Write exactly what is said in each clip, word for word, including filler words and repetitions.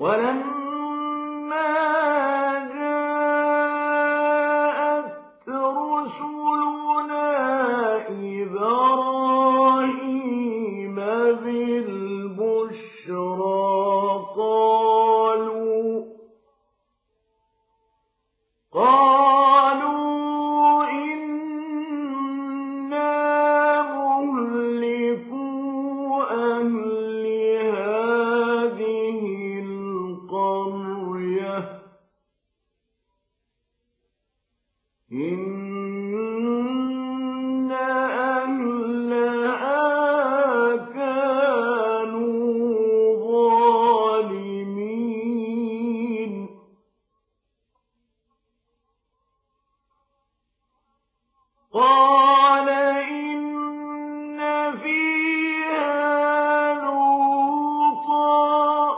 ولما جاءت رسلنا إبراهيم بالبشرى قالوا قالوا إنا مهلكو أهل هذه القرية إن أهلها كانوا ظالمين قال إن فيها لوطا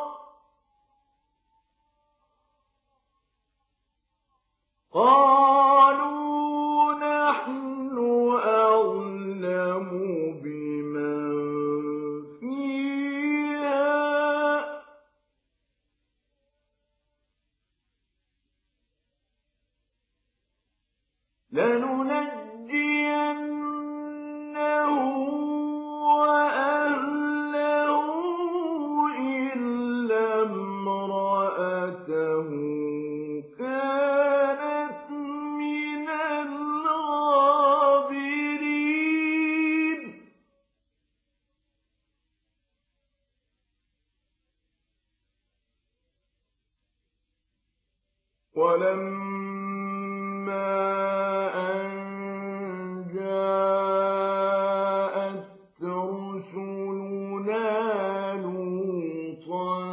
قالوا نحن أعلم بمن فيها لننجينه وأهله إلا امرأته كانت من الغابرين ولما أن جاءت رسلنا لوطا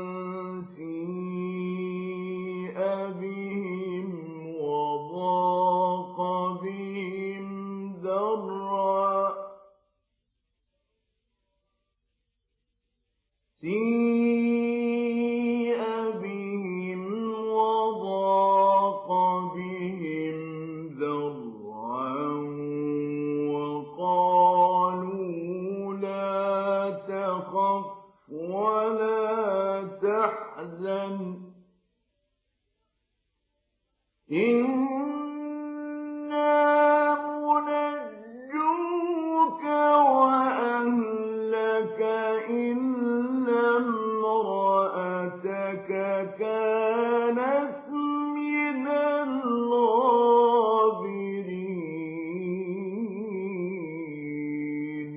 سيء بهم وضاق بهم ذرعا سيء بهم وضاق بهم ذرعا وقالوا لا تخف ولا تحزن إنا منجوك وأهلك إلا امرأتك كانت من الغابرين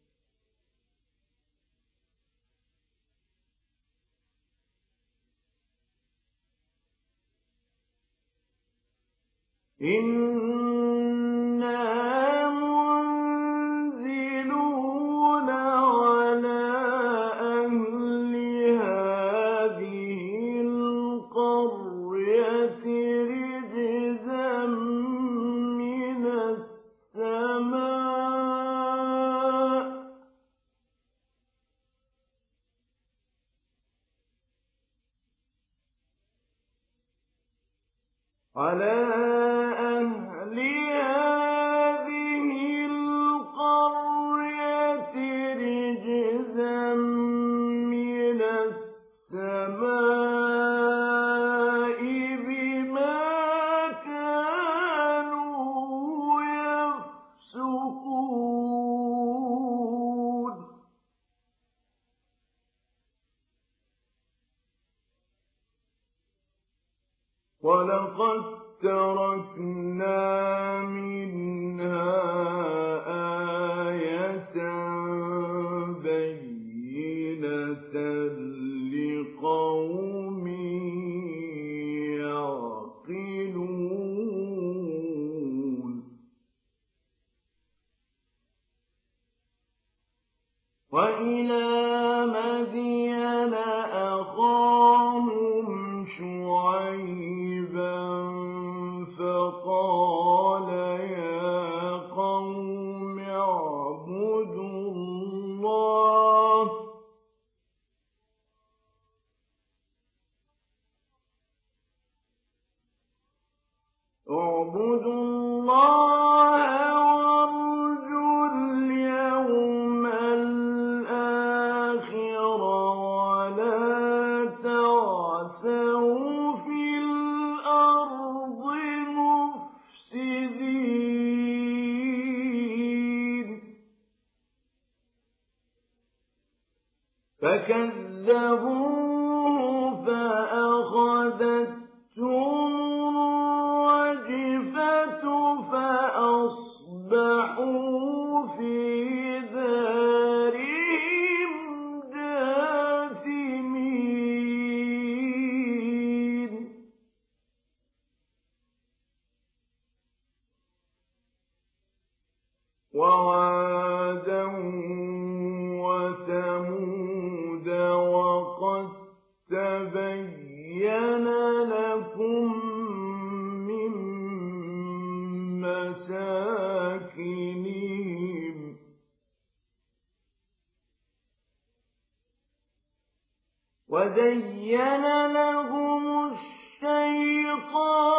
إنا منزلون على أهل هذه القرية رجزا من السماء على أهل هذه القرية رجزا من السماء بما كانوا يفسقون ولقد تركنا منها آية بينة لقوم يعقلون وإلى مدين أخاهم شعيبا فقال يا قوم اعبدوا الله اعبدوا الله وارجوا اليوم الآخر فكذبوه فأخذتهم الرجفة فأصبحوا في دارهم جاثمين وعادا وثمود وقد تبين لكم من مساكنهم وزين لهم الشيطان